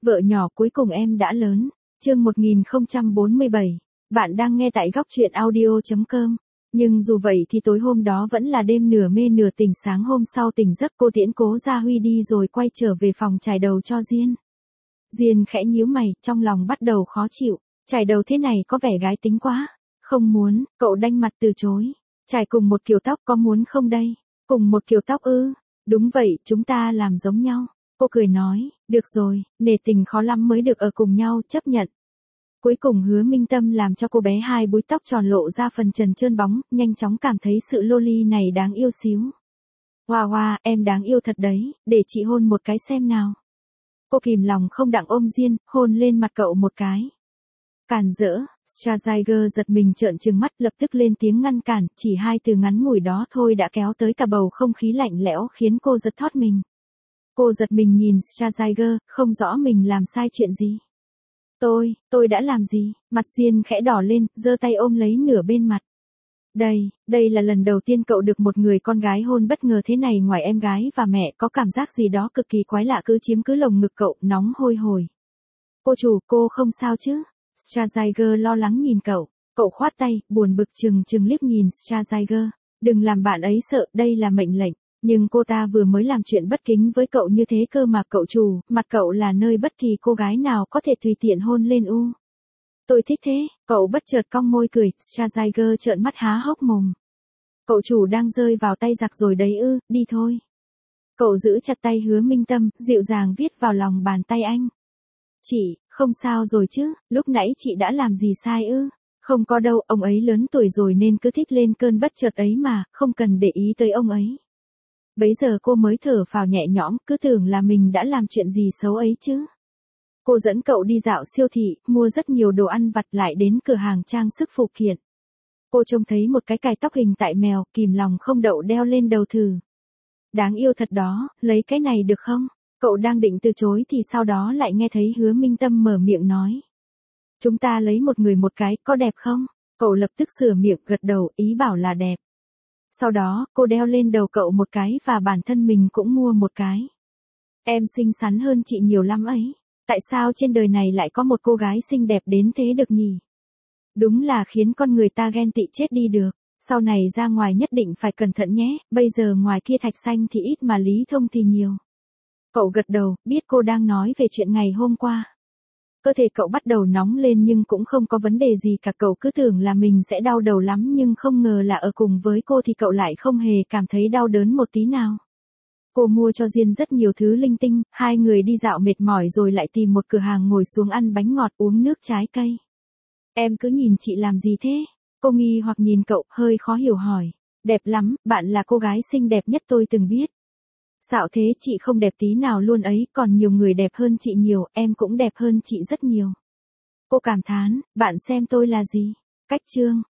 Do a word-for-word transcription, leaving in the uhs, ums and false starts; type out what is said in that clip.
Vợ nhỏ cuối cùng em đã lớn. Chương một nghìn không trăm bốn mươi bảy. Bạn đang nghe tại góc truyện audio chấm com. Nhưng dù vậy thì tối hôm đó vẫn là đêm nửa mê nửa tỉnh, sáng hôm sau tỉnh giấc cô tiễn Cố Gia Huy đi rồi quay trở về phòng chải đầu cho Diên. Diên khẽ nhíu mày, trong lòng bắt đầu khó chịu. Chải đầu thế này có vẻ gái tính quá. Không muốn, cậu đanh mặt từ chối. Chải cùng một kiểu tóc có muốn không đây? Cùng một kiểu tóc ư? Đúng vậy, chúng ta làm giống nhau. Cô cười nói, được rồi, nể tình khó lắm mới được ở cùng nhau, chấp nhận. Cuối cùng Hứa Minh Tâm làm cho cô bé hai búi tóc tròn lộ ra phần trần trơn bóng, nhanh chóng cảm thấy sự loli này đáng yêu xíu. Hoa hoa, em đáng yêu thật đấy, để chị hôn một cái xem nào. Cô kìm lòng không đặng ôm Diên, hôn lên mặt cậu một cái. Cản rỡ, Schwarzenegger giật mình trợn trừng mắt, lập tức lên tiếng ngăn cản, chỉ hai từ ngắn ngủi đó thôi đã kéo tới cả bầu không khí lạnh lẽo khiến cô giật thót mình. Cô giật mình nhìn Schwarzenegger, không rõ mình làm sai chuyện gì. Tôi, tôi đã làm gì? Mặt Diên khẽ đỏ lên, giơ tay ôm lấy nửa bên mặt. Đây, đây là lần đầu tiên cậu được một người con gái hôn bất ngờ thế này, ngoài em gái và mẹ có cảm giác gì đó cực kỳ quái lạ cứ chiếm cứ lồng ngực cậu, nóng hôi hổi. Cô chủ, cô không sao chứ? Schwarzenegger lo lắng nhìn cậu, cậu khoát tay, buồn bực chừng chừng liếc nhìn Schwarzenegger. Đừng làm bạn ấy sợ, đây là mệnh lệnh. Nhưng cô ta vừa mới làm chuyện bất kính với cậu như thế cơ mà cậu chủ, mặt cậu là nơi bất kỳ cô gái nào có thể tùy tiện hôn lên u. Tôi thích thế, cậu bất chợt cong môi cười, Schwarzenegger trợn mắt há hốc mồm. Cậu chủ đang rơi vào tay giặc rồi đấy ư, đi thôi. Cậu giữ chặt tay Hứa Minh Tâm, dịu dàng viết vào lòng bàn tay anh. Chị, không sao rồi chứ, lúc nãy chị đã làm gì sai ư? Không có đâu, ông ấy lớn tuổi rồi nên cứ thích lên cơn bất chợt ấy mà, không cần để ý tới ông ấy. Bấy giờ cô mới thở phào nhẹ nhõm, cứ tưởng là mình đã làm chuyện gì xấu ấy chứ. Cô dẫn cậu đi dạo siêu thị, mua rất nhiều đồ ăn vặt, lại đến cửa hàng trang sức phụ kiện. Cô trông thấy một cái cài tóc hình tại mèo, kìm lòng không đậu đeo lên đầu thử. Đáng yêu thật đó, lấy cái này được không? Cậu đang định từ chối thì sau đó lại nghe thấy Hứa Minh Tâm mở miệng nói. Chúng ta lấy một người một cái, có đẹp không? Cậu lập tức sửa miệng gật đầu, ý bảo là đẹp. Sau đó, cô đeo lên đầu cậu một cái và bản thân mình cũng mua một cái. Em xinh xắn hơn chị nhiều lắm ấy. Tại sao trên đời này lại có một cô gái xinh đẹp đến thế được nhỉ? Đúng là khiến con người ta ghen tị chết đi được. Sau này ra ngoài nhất định phải cẩn thận nhé, bây giờ ngoài kia thạch xanh thì ít mà lý thông thì nhiều. Cậu gật đầu, biết cô đang nói về chuyện ngày hôm qua. Cơ thể cậu bắt đầu nóng lên nhưng cũng không có vấn đề gì cả, cậu cứ tưởng là mình sẽ đau đầu lắm nhưng không ngờ là ở cùng với cô thì cậu lại không hề cảm thấy đau đớn một tí nào. Cô mua cho Diên rất nhiều thứ linh tinh, hai người đi dạo mệt mỏi rồi lại tìm một cửa hàng ngồi xuống ăn bánh ngọt uống nước trái cây. Em cứ nhìn chị làm gì thế? Cô nghi hoặc nhìn cậu, hơi khó hiểu hỏi. Đẹp lắm, bạn là cô gái xinh đẹp nhất tôi từng biết. Dạo thế chị không đẹp tí nào luôn ấy, còn nhiều người đẹp hơn chị nhiều, em cũng đẹp hơn chị rất nhiều. Cô cảm thán, bạn xem tôi là gì? Cách trương,